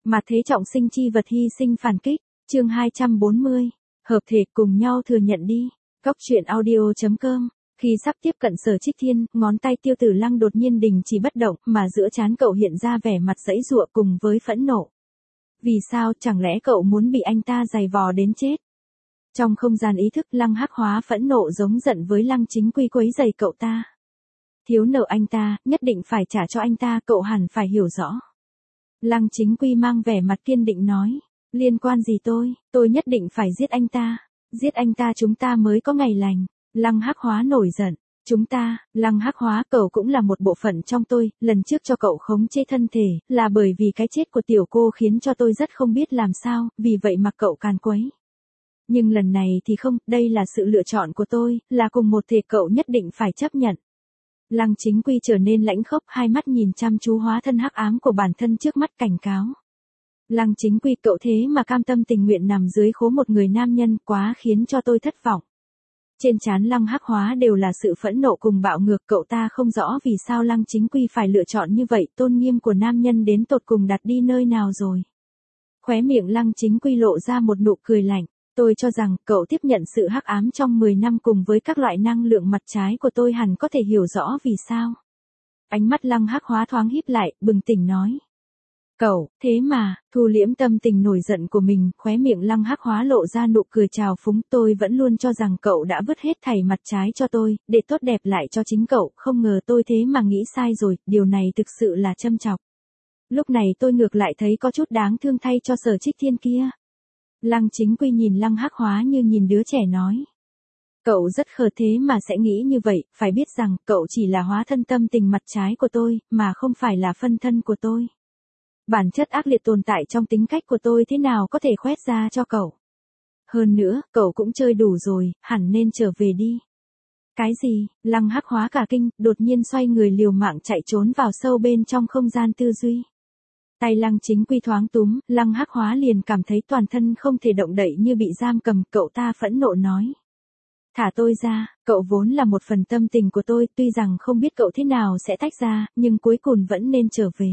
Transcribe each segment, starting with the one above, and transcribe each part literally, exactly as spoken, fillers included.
Mà thế trọng sinh chi vật hy sinh phản kích, chương hai trăm bốn mươi, hợp thể cùng nhau thừa nhận đi. Cóc truyện audio chấm com. Khi sắp tiếp cận Sở Trích Thiên, ngón tay Tiêu Tử Lăng đột nhiên đình chỉ bất động, mà giữa trán cậu hiện ra vẻ mặt giãy giụa cùng với phẫn nộ. Vì sao, chẳng lẽ cậu muốn bị anh ta giày vò đến chết? Trong không gian ý thức, Lăng Hắc Hóa phẫn nộ giống giận với Lăng Chính Quy quấy giày cậu ta. Thiếu nợ anh ta, nhất định phải trả cho anh ta, cậu hẳn phải hiểu rõ. Lăng Chính Quy mang vẻ mặt kiên định nói, liên quan gì tôi, tôi nhất định phải giết anh ta, giết anh ta chúng ta mới có ngày lành. Lăng Hắc Hóa nổi giận, chúng ta, Lăng Hắc Hóa, cậu cũng là một bộ phận trong tôi, lần trước cho cậu khống chế thân thể, là bởi vì cái chết của tiểu cô khiến cho tôi rất không biết làm sao, vì vậy mà cậu càn quấy. Nhưng lần này thì không, đây là sự lựa chọn của tôi, là cùng một thể, cậu nhất định phải chấp nhận. Lăng Chính Quy trở nên lãnh khốc, hai mắt nhìn chăm chú hóa thân hắc ám của bản thân trước mắt cảnh cáo. Lăng Chính Quy, cậu thế mà cam tâm tình nguyện nằm dưới khố một người nam nhân, quá khiến cho tôi thất vọng. Trên trán Lăng Hắc Hóa đều là sự phẫn nộ cùng bạo ngược, cậu ta không rõ vì sao Lăng Chính Quy phải lựa chọn như vậy, tôn nghiêm của nam nhân đến tột cùng đặt đi nơi nào rồi. Khóe miệng Lăng Chính Quy lộ ra một nụ cười lạnh, tôi cho rằng cậu tiếp nhận sự hắc ám trong mười năm cùng với các loại năng lượng mặt trái của tôi hẳn có thể hiểu rõ vì sao. Ánh mắt Lăng Hắc Hóa thoáng híp lại, bừng tỉnh nói. Cậu, thế mà, thu liễm tâm tình nổi giận của mình, khóe miệng Lăng Hắc Hóa lộ ra nụ cười trào phúng, tôi vẫn luôn cho rằng cậu đã vứt hết thảy mặt trái cho tôi, để tốt đẹp lại cho chính cậu, không ngờ tôi thế mà nghĩ sai rồi, điều này thực sự là châm chọc. Lúc này tôi ngược lại thấy có chút đáng thương thay cho Sở Trích Thiên kia. Lăng Chính Quy nhìn Lăng Hắc Hóa như nhìn đứa trẻ nói. Cậu rất khờ thế mà sẽ nghĩ như vậy, phải biết rằng cậu chỉ là hóa thân tâm tình mặt trái của tôi, mà không phải là phân thân của tôi. Bản chất ác liệt tồn tại trong tính cách của tôi thế nào có thể khoét ra cho cậu. Hơn nữa, cậu cũng chơi đủ rồi, hẳn nên trở về đi. Cái gì? Lăng Hắc Hóa cả kinh, đột nhiên xoay người liều mạng chạy trốn vào sâu bên trong không gian tư duy. Tay Lăng Chính Quy thoáng túm, Lăng Hắc Hóa liền cảm thấy toàn thân không thể động đậy như bị giam cầm, cậu ta phẫn nộ nói. Thả tôi ra, cậu vốn là một phần tâm tình của tôi, tuy rằng không biết cậu thế nào sẽ tách ra, nhưng cuối cùng vẫn nên trở về.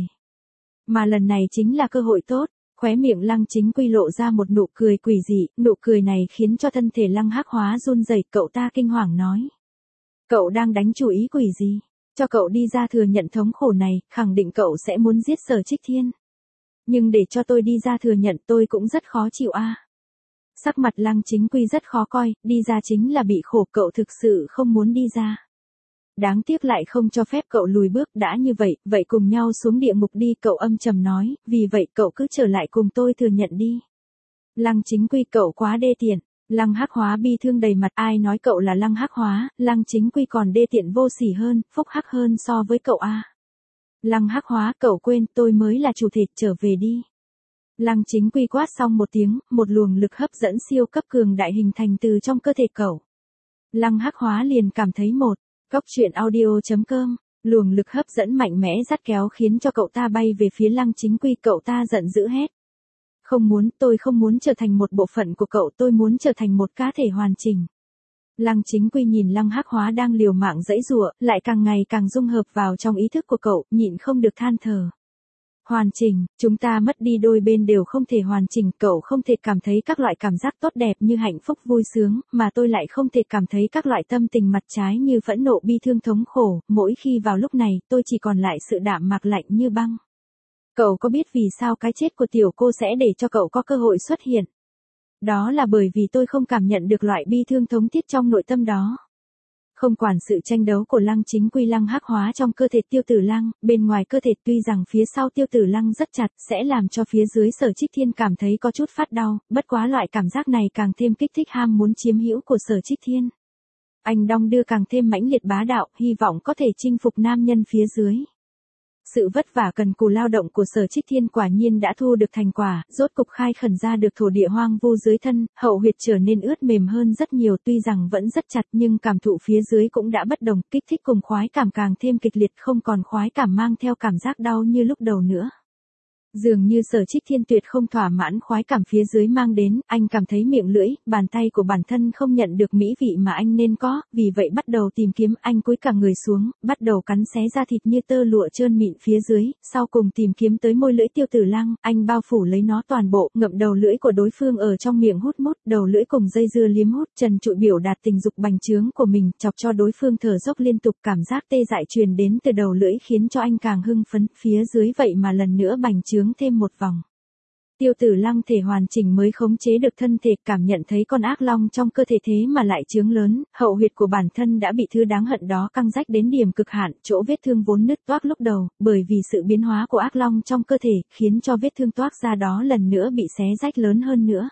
Mà lần này chính là cơ hội tốt, khóe miệng Lăng Chính Quy lộ ra một nụ cười quỷ dị, nụ cười này khiến cho thân thể Lăng Hắc Hóa run rẩy, cậu ta kinh hoàng nói. Cậu đang đánh chủ ý quỷ gì? Cho cậu đi ra thừa nhận thống khổ này, khẳng định cậu sẽ muốn giết Sở Trích Thiên. Nhưng để cho tôi đi ra thừa nhận tôi cũng rất khó chịu a. À. Sắc mặt Lăng Chính Quy rất khó coi, đi ra chính là bị khổ, cậu thực sự không muốn đi ra. Đáng tiếc lại không cho phép cậu lùi bước, đã như vậy, vậy cùng nhau xuống địa ngục đi, cậu âm trầm nói, vì vậy cậu cứ trở lại cùng tôi thừa nhận đi. Lăng Chính Quy, cậu quá đê tiện. Lăng Hắc Hóa bi thương đầy mặt, ai nói cậu là Lăng Hắc Hóa, Lăng Chính Quy còn đê tiện vô sỉ hơn, phúc hắc hơn so với cậu a. À. Lăng Hắc Hóa, cậu quên, tôi mới là chủ thể, trở về đi. Lăng Chính Quy quát xong một tiếng, một luồng lực hấp dẫn siêu cấp cường đại hình thành từ trong cơ thể cậu. Lăng Hắc Hóa liền cảm thấy một, cóc truyện audio chấm com, luồng lực hấp dẫn mạnh mẽ dắt kéo khiến cho cậu ta bay về phía Lăng Chính Quy, cậu ta giận dữ hét. Không muốn, tôi không muốn trở thành một bộ phận của cậu, tôi muốn trở thành một cá thể hoàn chỉnh. Lăng Chính Quy nhìn Lăng Hắc Hóa đang liều mạng giãy giụa, lại càng ngày càng dung hợp vào trong ý thức của cậu, nhịn không được than thở. Hoàn chỉnh, chúng ta mất đi đôi bên đều không thể hoàn chỉnh, cậu không thể cảm thấy các loại cảm giác tốt đẹp như hạnh phúc vui sướng, mà tôi lại không thể cảm thấy các loại tâm tình mặt trái như phẫn nộ bi thương thống khổ, mỗi khi vào lúc này, tôi chỉ còn lại sự đạm mạc lạnh như băng. Cậu có biết vì sao cái chết của tiểu cô sẽ để cho cậu có cơ hội xuất hiện? Đó là bởi vì tôi không cảm nhận được loại bi thương thống thiết trong nội tâm đó. Không quản sự tranh đấu của Lăng Chính Quy, Lăng Hắc Hóa trong cơ thể Tiêu Tử Lăng, bên ngoài cơ thể tuy rằng phía sau Tiêu Tử Lăng rất chặt, sẽ làm cho phía dưới Sở Trích Thiên cảm thấy có chút phát đau, bất quá loại cảm giác này càng thêm kích thích ham muốn chiếm hữu của Sở Trích Thiên. Anh đong đưa càng thêm mãnh liệt bá đạo, hy vọng có thể chinh phục nam nhân phía dưới. Sự vất vả cần cù lao động của Sở Trích Thiên quả nhiên đã thu được thành quả, rốt cục khai khẩn ra được thổ địa hoang vu dưới thân, hậu huyệt trở nên ướt mềm hơn rất nhiều, tuy rằng vẫn rất chặt nhưng cảm thụ phía dưới cũng đã bất đồng, kích thích cùng khoái cảm càng thêm kịch liệt, không còn khoái cảm mang theo cảm giác đau như lúc đầu nữa. Dường như Sở Trích Thiên tuyệt không thỏa mãn khoái cảm phía dưới mang đến, anh cảm thấy miệng lưỡi, bàn tay của bản thân không nhận được mỹ vị mà anh nên có, vì vậy bắt đầu tìm kiếm, anh cúi cả người xuống, bắt đầu cắn xé da thịt như tơ lụa trơn mịn phía dưới, sau cùng tìm kiếm tới môi lưỡi Tiêu Tử Lăng, anh bao phủ lấy nó toàn bộ, ngậm đầu lưỡi của đối phương ở trong miệng hút mút, đầu lưỡi cùng dây dưa liếm hút, trần trụi biểu đạt tình dục bành trướng của mình, chọc cho đối phương thở dốc liên tục, cảm giác tê dại truyền đến từ đầu lưỡi khiến cho anh càng hưng phấn, phía dưới vậy mà lần nữa bành trướng thêm một vòng. Tiêu Tử Lăng thể hoàn chỉnh mới khống chế được thân thể, cảm nhận thấy con ác long trong cơ thể thế mà lại trướng lớn, hậu huyệt của bản thân đã bị thứ đáng hận đó căng rách đến điểm cực hạn, chỗ vết thương vốn nứt toác lúc đầu, bởi vì sự biến hóa của ác long trong cơ thể, khiến cho vết thương toác ra đó lần nữa bị xé rách lớn hơn nữa.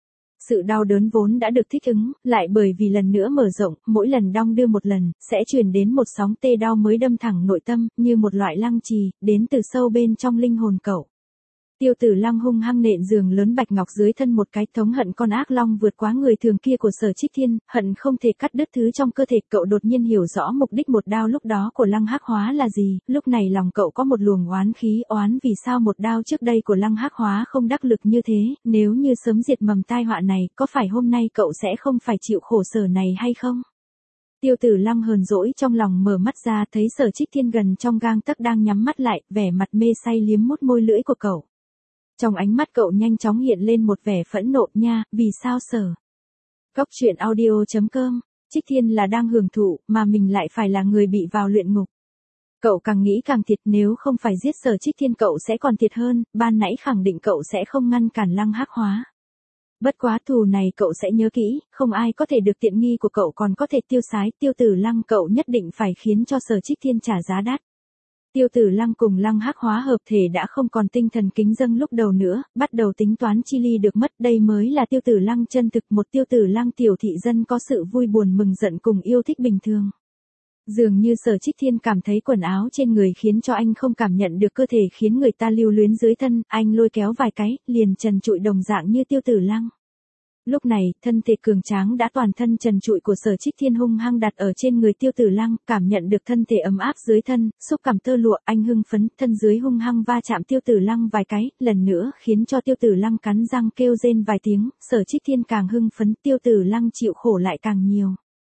Sự đau đớn vốn đã được thích ứng, lại bởi vì lần nữa mở rộng, mỗi lần đong đưa một lần, sẽ truyền đến một sóng tê đau mới đâm thẳng nội tâm, như một loại lăng trì, đến từ sâu bên trong linh hồn cậu. Tiêu Tử Lăng hung hăng nện giường lớn bạch ngọc dưới thân một cái, thống hận con ác long vượt quá người thường kia của Sở Trích Thiên, hận không thể cắt đứt thứ trong cơ thể. Cậu đột nhiên hiểu rõ mục đích một đao lúc đó của Lăng Hắc Hóa là gì, lúc này lòng cậu có một luồng oán khí, oán vì sao một đao trước đây của Lăng Hắc Hóa không đắc lực như thế, nếu như sớm diệt mầm tai họa này, có phải hôm nay cậu sẽ không phải chịu khổ sở này hay không? Tiêu Tử Lăng hờn dỗi trong lòng mở mắt ra, thấy Sở Trích Thiên gần trong gang tấc đang nhắm mắt lại, vẻ mặt mê say liếm mút môi lưỡi của cậu. Trong ánh mắt cậu nhanh chóng hiện lên một vẻ phẫn nộ, nha, vì sao Sở? Cốc truyện audio chấm com, Trích Thiên là đang hưởng thụ, mà mình lại phải là người bị vào luyện ngục. Cậu càng nghĩ càng thiệt, nếu không phải giết Sở Trích Thiên cậu sẽ còn thiệt hơn, ban nãy khẳng định cậu sẽ không ngăn cản Lăng Hắc Hóa. Bất quá thù này cậu sẽ nhớ kỹ, không ai có thể được tiện nghi của cậu còn có thể tiêu sái, Tiêu Tử Lăng cậu nhất định phải khiến cho Sở Trích Thiên trả giá đắt. Tiêu Tử Lăng cùng Lăng Hắc Hóa hợp thể đã không còn tinh thần kính dâng lúc đầu nữa, bắt đầu tính toán chi ly được mất, đây mới là Tiêu Tử Lăng chân thực, một Tiêu Tử Lăng tiểu thị dân có sự vui buồn mừng giận cùng yêu thích bình thường. Dường như Sở Trích Thiên cảm thấy quần áo trên người khiến cho anh không cảm nhận được cơ thể khiến người ta lưu luyến dưới thân, anh lôi kéo vài cái, liền trần trụi đồng dạng như Tiêu Tử Lăng. Lúc này, thân thể cường tráng đã toàn thân trần trụi của Sở Trích Thiên hung hăng đặt ở trên người Tiêu Tử Lăng, cảm nhận được thân thể ấm áp dưới thân, xúc cảm tơ lụa, anh hưng phấn, thân dưới hung hăng va chạm Tiêu Tử Lăng vài cái, lần nữa khiến cho Tiêu Tử Lăng cắn răng kêu rên vài tiếng, Sở Trích Thiên càng hưng phấn, Tiêu Tử Lăng chịu khổ lại càng nhiều.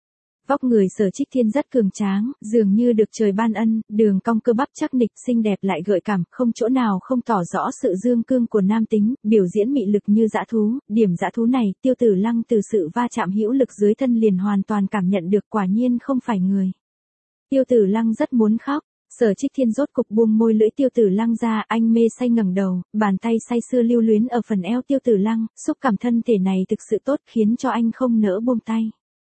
Vóc người Sở Trích Thiên rất cường tráng, dường như được trời ban ân, đường cong cơ bắp chắc nịch, xinh đẹp lại gợi cảm, không chỗ nào không tỏ rõ sự dương cương của nam tính, biểu diễn mị lực như dã thú, điểm dã thú này, Tiêu Tử Lăng từ sự va chạm hữu lực dưới thân liền hoàn toàn cảm nhận được, quả nhiên không phải người. Tiêu Tử Lăng rất muốn khóc. Sở Trích Thiên rốt cục buông môi lưỡi Tiêu Tử Lăng ra, anh mê say ngẩng đầu, bàn tay say sưa lưu luyến ở phần eo Tiêu Tử Lăng, xúc cảm thân thể này thực sự tốt khiến cho anh không nỡ buông tay.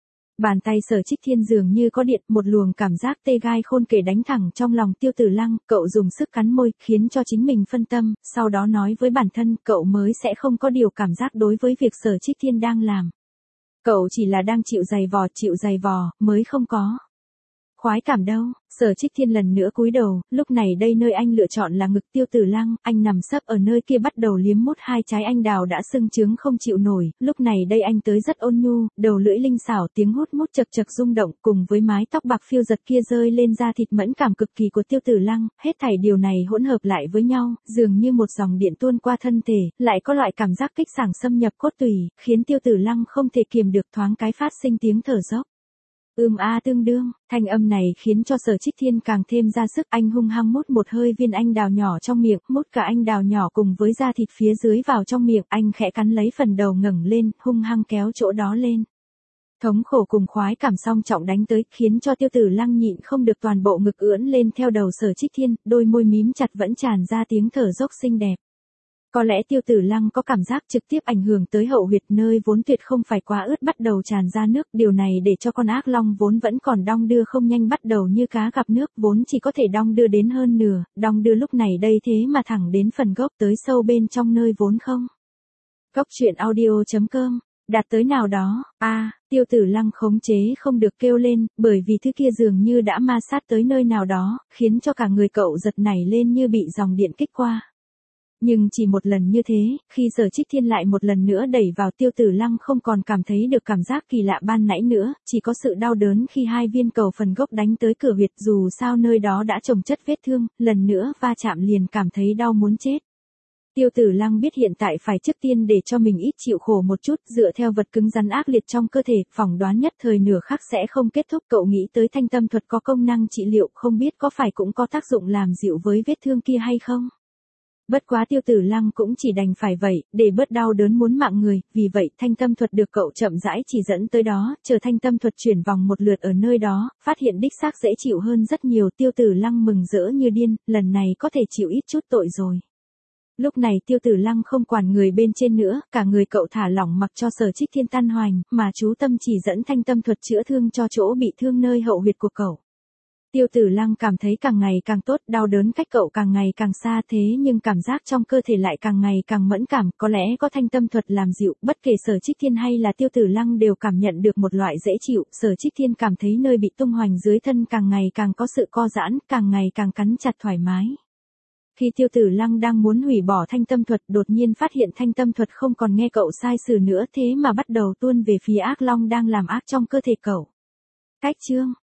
Bàn tay Sở Trích Thiên dường như có điện, một luồng cảm giác tê gai khôn kể đánh thẳng trong lòng Tiêu Tử Lăng, cậu dùng sức cắn môi, khiến cho chính mình phân tâm, sau đó nói với bản thân, cậu mới sẽ không có điều cảm giác đối với việc Sở Trích Thiên đang làm. Cậu chỉ là đang chịu giày vò, chịu giày vò, mới không có khoái cảm đâu. Sở Trích Thiên lần nữa cúi đầu, lúc này đây nơi anh lựa chọn là ngực Tiêu Tử Lăng, anh nằm sấp ở nơi kia bắt đầu liếm mút hai trái anh đào đã sưng trướng không chịu nổi, lúc này đây anh tới rất ôn nhu, đầu lưỡi linh xảo, tiếng hút mút chật chật rung động, cùng với mái tóc bạc phiêu giật kia rơi lên da thịt mẫn cảm cực kỳ của Tiêu Tử Lăng, hết thảy điều này hỗn hợp lại với nhau, dường như một dòng điện tuôn qua thân thể, lại có loại cảm giác kích sảng xâm nhập cốt tủy, khiến Tiêu Tử Lăng không thể kiềm được thoáng cái phát sinh tiếng thở dốc. Ưm a tương đương, thanh âm này khiến cho Sở Trích Thiên càng thêm ra sức, anh hung hăng mút một hơi viên anh đào nhỏ trong miệng, mút cả anh đào nhỏ cùng với da thịt phía dưới vào trong miệng, anh khẽ cắn lấy phần đầu ngẩng lên, hung hăng kéo chỗ đó lên. Thống khổ cùng khoái cảm song trọng đánh tới, khiến cho Tiêu Tử Lăng nhịn không được toàn bộ ngực ưỡn lên theo đầu Sở Trích Thiên, đôi môi mím chặt vẫn tràn ra tiếng thở dốc xinh đẹp. Có lẽ Tiêu Tử Lăng có cảm giác trực tiếp ảnh hưởng tới hậu huyệt nơi vốn tuyệt không phải quá ướt bắt đầu tràn ra nước, điều này để cho con ác long vốn vẫn còn đong đưa không nhanh bắt đầu như cá gặp nước, vốn chỉ có thể đong đưa đến hơn nửa, đong đưa lúc này đây thế mà thẳng đến phần gốc tới sâu bên trong nơi vốn không. Cốc truyện audio chấm com, đạt tới nào đó, a à, Tiêu Tử Lăng khống chế không được kêu lên, bởi vì thứ kia dường như đã ma sát tới nơi nào đó, khiến cho cả người cậu giật nảy lên như bị dòng điện kích qua. Nhưng chỉ một lần như thế, khi Sở Trích Thiên lại một lần nữa đẩy vào Tiêu Tử Lăng không còn cảm thấy được cảm giác kỳ lạ ban nãy nữa, chỉ có sự đau đớn khi hai viên cầu phần gốc đánh tới cửa huyệt, dù sao nơi đó đã chồng chất vết thương, lần nữa va chạm liền cảm thấy đau muốn chết. Tiêu Tử Lăng biết hiện tại phải trước tiên để cho mình ít chịu khổ một chút, dựa theo vật cứng rắn ác liệt trong cơ thể, phỏng đoán nhất thời nửa khắc sẽ không kết thúc. Cậu nghĩ tới thanh tâm thuật có công năng trị liệu, không biết có phải cũng có tác dụng làm dịu với vết thương kia hay không? Bất quá Tiêu Tử Lăng cũng chỉ đành phải vậy, để bớt đau đớn muốn mạng người, vì vậy thanh tâm thuật được cậu chậm rãi chỉ dẫn tới đó, chờ thanh tâm thuật chuyển vòng một lượt ở nơi đó, phát hiện đích xác dễ chịu hơn rất nhiều. Tiêu Tử Lăng mừng rỡ như điên, lần này có thể chịu ít chút tội rồi. Lúc này Tiêu Tử Lăng không quản người bên trên nữa, cả người cậu thả lỏng mặc cho Sở Trích Thiên tan hoành, mà chú tâm chỉ dẫn thanh tâm thuật chữa thương cho chỗ bị thương nơi hậu huyệt của cậu. Tiêu Tử Lăng cảm thấy càng ngày càng tốt, đau đớn cách cậu càng ngày càng xa, thế nhưng cảm giác trong cơ thể lại càng ngày càng mẫn cảm, có lẽ có thanh tâm thuật làm dịu, bất kể Sở Trích Thiên hay là Tiêu Tử Lăng đều cảm nhận được một loại dễ chịu. Sở Trích Thiên cảm thấy nơi bị tung hoành dưới thân càng ngày càng có sự co giãn, càng ngày càng cắn chặt thoải mái. Khi Tiêu Tử Lăng đang muốn hủy bỏ thanh tâm thuật, đột nhiên phát hiện thanh tâm thuật không còn nghe cậu sai sử nữa, thế mà bắt đầu tuôn về phía ác long đang làm ác trong cơ thể cậu. Cách chương